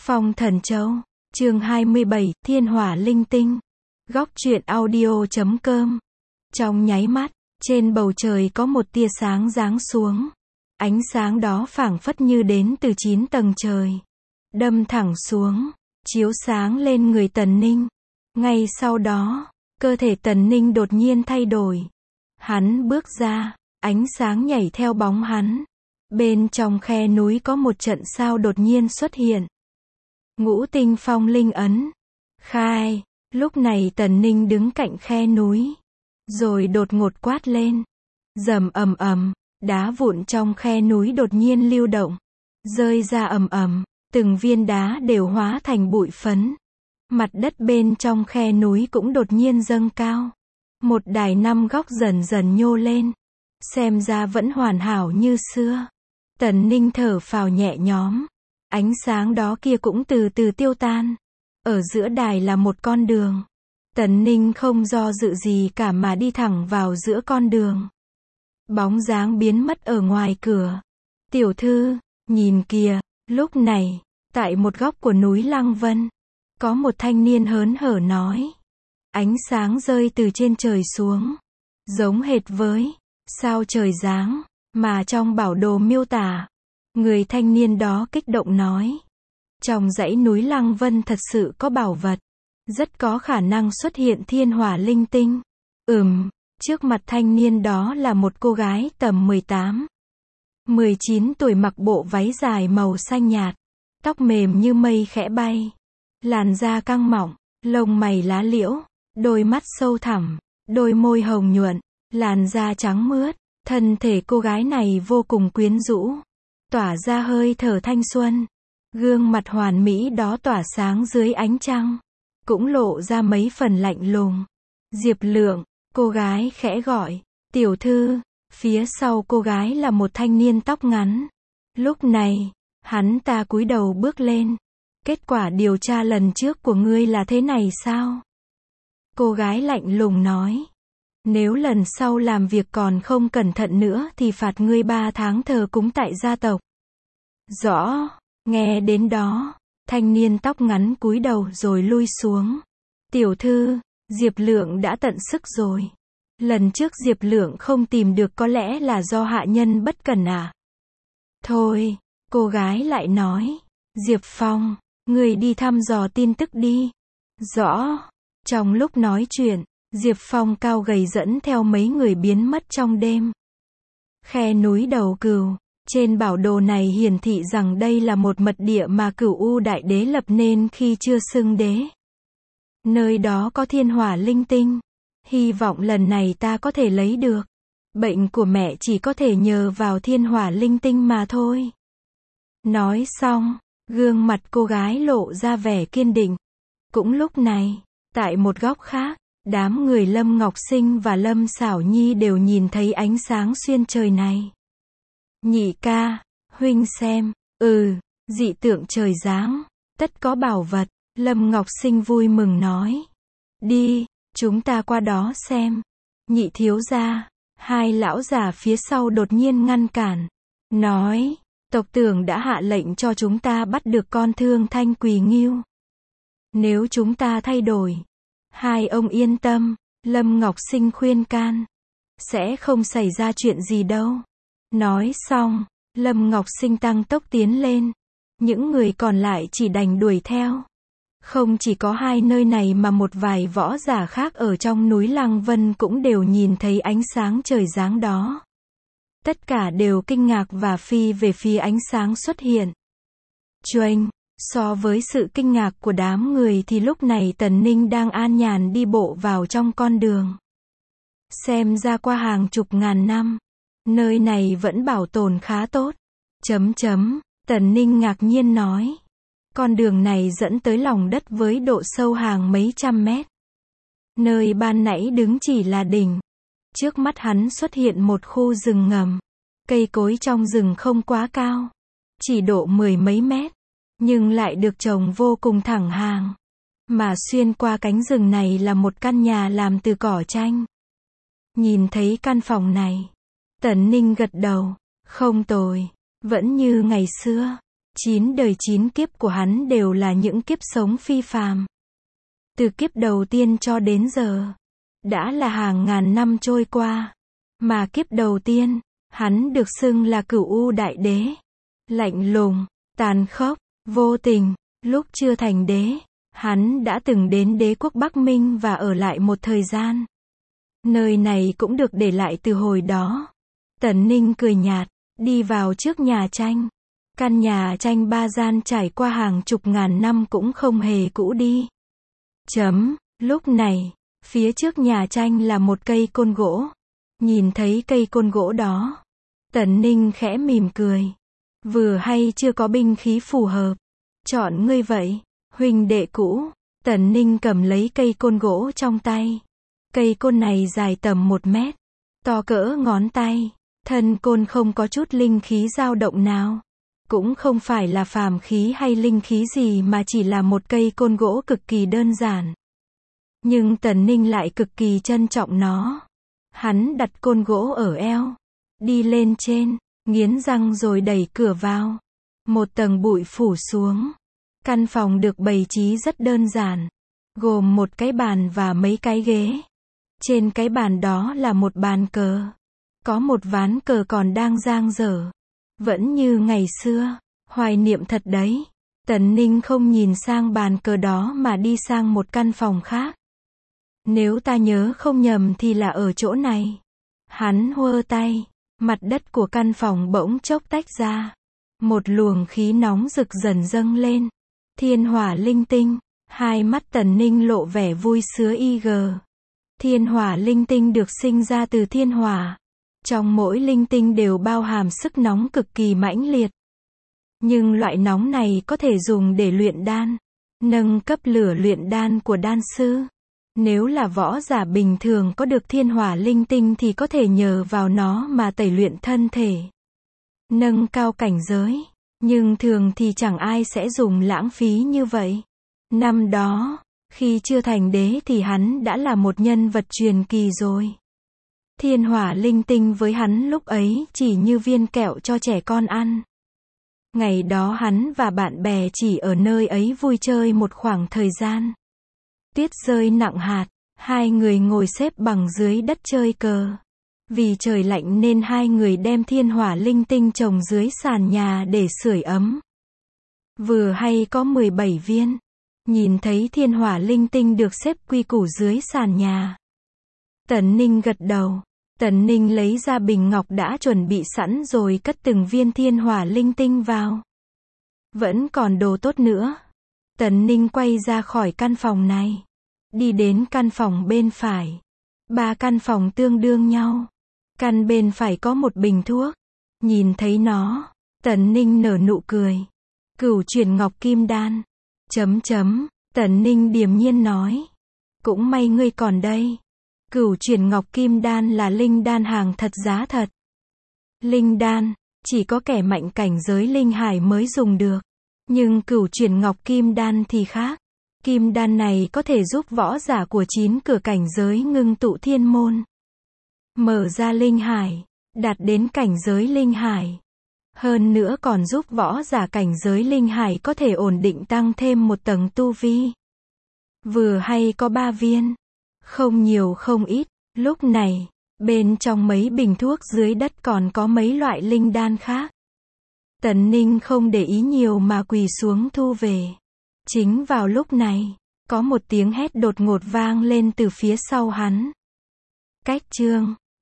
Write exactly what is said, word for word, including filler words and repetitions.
Phong Thần Châu, chương hai mươi bảy, Thiên Hỏa Linh Tinh. Góc truyện audio chấm com. Trong nháy mắt, trên bầu trời có một tia sáng giáng xuống. Ánh sáng đó phảng phất như đến từ chín tầng trời. Đâm thẳng xuống, chiếu sáng lên người Tần Ninh. Ngay sau đó, cơ thể Tần Ninh đột nhiên thay đổi. Hắn bước ra, ánh sáng nhảy theo bóng hắn. Bên trong khe núi có một trận sao đột nhiên xuất hiện. Ngũ tinh phong linh ấn. Khai, lúc này Tần Ninh đứng cạnh khe núi. Rồi đột ngột quát lên. Rầm ầm ầm, đá vụn trong khe núi đột nhiên lưu động. Rơi ra ầm ầm, từng viên đá đều hóa thành bụi phấn. Mặt đất bên trong khe núi cũng đột nhiên dâng cao. Một đài năm góc dần dần nhô lên. Xem ra vẫn hoàn hảo như xưa. Tần Ninh thở phào nhẹ nhõm. Ánh sáng đó kia cũng từ từ tiêu tan. Ở giữa đài là một con đường. Tần Ninh không do dự gì cả mà đi thẳng vào giữa con đường. Bóng dáng biến mất ở ngoài cửa. Tiểu thư, nhìn kìa, lúc này, tại một góc của núi Lăng Vân, có một thanh niên hớn hở nói. Ánh sáng rơi từ trên trời xuống. Giống hệt với sao trời giáng, mà trong bảo đồ miêu tả. Người thanh niên đó kích động nói. Trong dãy núi Lăng Vân thật sự có bảo vật. Rất có khả năng xuất hiện thiên hỏa linh tinh. Ừm, trước mặt thanh niên đó là một cô gái tầm mười tám, mười chín tuổi mặc bộ váy dài màu xanh nhạt. Tóc mềm như mây khẽ bay. Làn da căng mọng, lông mày lá liễu, đôi mắt sâu thẳm, đôi môi hồng nhuận, làn da trắng mướt. Thân thể cô gái này vô cùng quyến rũ. Tỏa ra hơi thở thanh xuân. Gương mặt hoàn mỹ đó tỏa sáng dưới ánh trăng. Cũng lộ ra mấy phần lạnh lùng. Diệp Lượng, cô gái khẽ gọi. Tiểu thư, phía sau cô gái là một thanh niên tóc ngắn. Lúc này, hắn ta cúi đầu bước lên. Kết quả điều tra lần trước của ngươi là thế này sao? Cô gái lạnh lùng nói. Nếu lần sau làm việc còn không cẩn thận nữa thì phạt ngươi ba tháng thờ cúng tại gia tộc. Rõ, nghe đến đó, thanh niên tóc ngắn cúi đầu rồi lui xuống. Tiểu thư, Diệp Lượng đã tận sức rồi. Lần trước Diệp Lượng không tìm được có lẽ là do hạ nhân bất cẩn à? Thôi, cô gái lại nói. Diệp Phong, người đi thăm dò tin tức đi. Rõ. Trong lúc nói chuyện, Diệp Phong cao gầy dẫn theo mấy người biến mất trong đêm. Khe núi Đầu Cừu. Trên bảo đồ này hiển thị rằng đây là một mật địa mà Cửu U Đại Đế lập nên khi chưa xưng đế. Nơi đó có thiên hỏa linh tinh. Hy vọng lần này ta có thể lấy được. Bệnh của mẹ chỉ có thể nhờ vào thiên hỏa linh tinh mà thôi. Nói xong, gương mặt cô gái lộ ra vẻ kiên định. Cũng lúc này, tại một góc khác, đám người Lâm Ngọc Sinh và Lâm Xảo Nhi đều nhìn thấy ánh sáng xuyên trời này. Nhị ca, huynh xem, ừ, dị tượng trời giáng, tất có bảo vật. Lâm Ngọc Sinh vui mừng nói. Đi, chúng ta qua đó xem. Nhị thiếu gia, hai lão già phía sau đột nhiên ngăn cản. Nói, tộc trưởng đã hạ lệnh cho chúng ta bắt được con Thương Thanh Quỳ Ngưu. Nếu chúng ta thay đổi, hai ông yên tâm, Lâm Ngọc Sinh khuyên can. Sẽ không xảy ra chuyện gì đâu. Nói xong, Lâm Ngọc Sinh tăng tốc tiến lên. Những người còn lại chỉ đành đuổi theo. Không chỉ có hai nơi này mà một vài võ giả khác ở trong núi Lăng Vân cũng đều nhìn thấy ánh sáng trời giáng đó. Tất cả đều kinh ngạc và phi về phía ánh sáng xuất hiện. Choành, so với sự kinh ngạc của đám người thì lúc này Tần Ninh đang an nhàn đi bộ vào trong con đường. Xem ra qua hàng chục ngàn năm, nơi này vẫn bảo tồn khá tốt. Chấm chấm, Tần Ninh ngạc nhiên nói. Con đường này dẫn tới lòng đất với độ sâu hàng mấy trăm mét. Nơi ban nãy đứng chỉ là đỉnh. Trước mắt hắn xuất hiện một khu rừng ngầm. Cây cối trong rừng không quá cao. Chỉ độ mười mấy mét. Nhưng lại được trồng vô cùng thẳng hàng. Mà xuyên qua cánh rừng này là một căn nhà làm từ cỏ tranh. Nhìn thấy căn phòng này, Tần Ninh gật đầu. Không tồi. Vẫn như ngày xưa. Chín đời chín kiếp của hắn đều là những kiếp sống phi phàm. Từ kiếp đầu tiên cho đến giờ, đã là hàng ngàn năm trôi qua. Mà kiếp đầu tiên, hắn được xưng là Cửu U Đại Đế. Lạnh lùng, tàn khốc, vô tình. Lúc chưa thành đế, hắn đã từng đến đế quốc Bắc Minh và ở lại một thời gian. Nơi này cũng được để lại từ hồi đó. Tần Ninh cười nhạt, đi vào trước nhà tranh. Căn nhà tranh ba gian trải qua hàng chục ngàn năm cũng không hề cũ đi. Chấm, lúc này, phía trước nhà tranh là một cây côn gỗ. Nhìn thấy cây côn gỗ đó, Tần Ninh khẽ mỉm cười. Vừa hay chưa có binh khí phù hợp. Chọn ngươi vậy, huynh đệ cũ. Tần Ninh cầm lấy cây côn gỗ trong tay. Cây côn này dài tầm một mét, to cỡ ngón tay. Thân côn không có chút linh khí dao động nào. Cũng không phải là phàm khí hay linh khí gì mà chỉ là một cây côn gỗ cực kỳ đơn giản. Nhưng Tần Ninh lại cực kỳ trân trọng nó. Hắn đặt côn gỗ ở eo, đi lên trên, nghiến răng rồi đẩy cửa vào. Một tầng bụi phủ xuống. Căn phòng được bày trí rất đơn giản, gồm một cái bàn và mấy cái ghế. Trên cái bàn đó là một bàn cờ. Có một ván cờ còn đang dang dở. Vẫn như ngày xưa, hoài niệm thật đấy. Tần Ninh không nhìn sang bàn cờ đó mà đi sang một căn phòng khác. Nếu ta nhớ không nhầm thì là ở chỗ này. Hắn huơ tay, mặt đất của căn phòng bỗng chốc tách ra. Một luồng khí nóng rực dần dâng lên. Thiên hỏa linh tinh. Hai mắt Tần Ninh lộ vẻ vui sướng y gờ. Thiên hỏa linh tinh được sinh ra từ thiên hỏa. Trong mỗi linh tinh đều bao hàm sức nóng cực kỳ mãnh liệt. Nhưng loại nóng này có thể dùng để luyện đan, nâng cấp lửa luyện đan của đan sư. Nếu là võ giả bình thường có được thiên hỏa linh tinh thì có thể nhờ vào nó mà tẩy luyện thân thể, nâng cao cảnh giới. Nhưng thường thì chẳng ai sẽ dùng lãng phí như vậy. Năm đó, khi chưa thành đế thì hắn đã là một nhân vật truyền kỳ rồi. Thiên hỏa linh tinh với hắn lúc ấy chỉ như viên kẹo cho trẻ con ăn. Ngày đó hắn và bạn bè chỉ ở nơi ấy vui chơi một khoảng thời gian. Tuyết rơi nặng hạt, hai người ngồi xếp bằng dưới đất chơi cờ. Vì trời lạnh nên hai người đem thiên hỏa linh tinh trồng dưới sàn nhà để sưởi ấm. Vừa hay có mười bảy viên. Nhìn thấy thiên hỏa linh tinh được xếp quy củ dưới sàn nhà, Tần Ninh gật đầu. Tần Ninh lấy ra bình ngọc đã chuẩn bị sẵn rồi cất từng viên thiên hỏa linh tinh vào. Vẫn còn đồ tốt nữa. Tần Ninh quay ra khỏi căn phòng này, đi đến căn phòng bên phải. Ba căn phòng tương đương nhau. Căn bên phải có một bình thuốc. Nhìn thấy nó, Tần Ninh nở nụ cười. Cửu chuyển ngọc kim đan. Chấm chấm, Tần Ninh điềm nhiên nói. Cũng may ngươi còn đây. Cửu chuyển ngọc kim đan là linh đan hàng thật giá thật. Linh đan, chỉ có kẻ mạnh cảnh giới linh hải mới dùng được. Nhưng cửu chuyển ngọc kim đan thì khác. Kim đan này có thể giúp võ giả của chín cửa cảnh giới ngưng tụ thiên môn, mở ra linh hải, đạt đến cảnh giới linh hải. Hơn nữa còn giúp võ giả cảnh giới linh hải có thể ổn định tăng thêm một tầng tu vi. Vừa hay có ba viên. Không nhiều không ít. Lúc này, bên trong mấy bình thuốc dưới đất còn có mấy loại linh đan khác. Tần Ninh không để ý nhiều mà quỳ xuống thu về. Chính vào lúc này, có một tiếng hét đột ngột vang lên từ phía sau hắn. Cách chương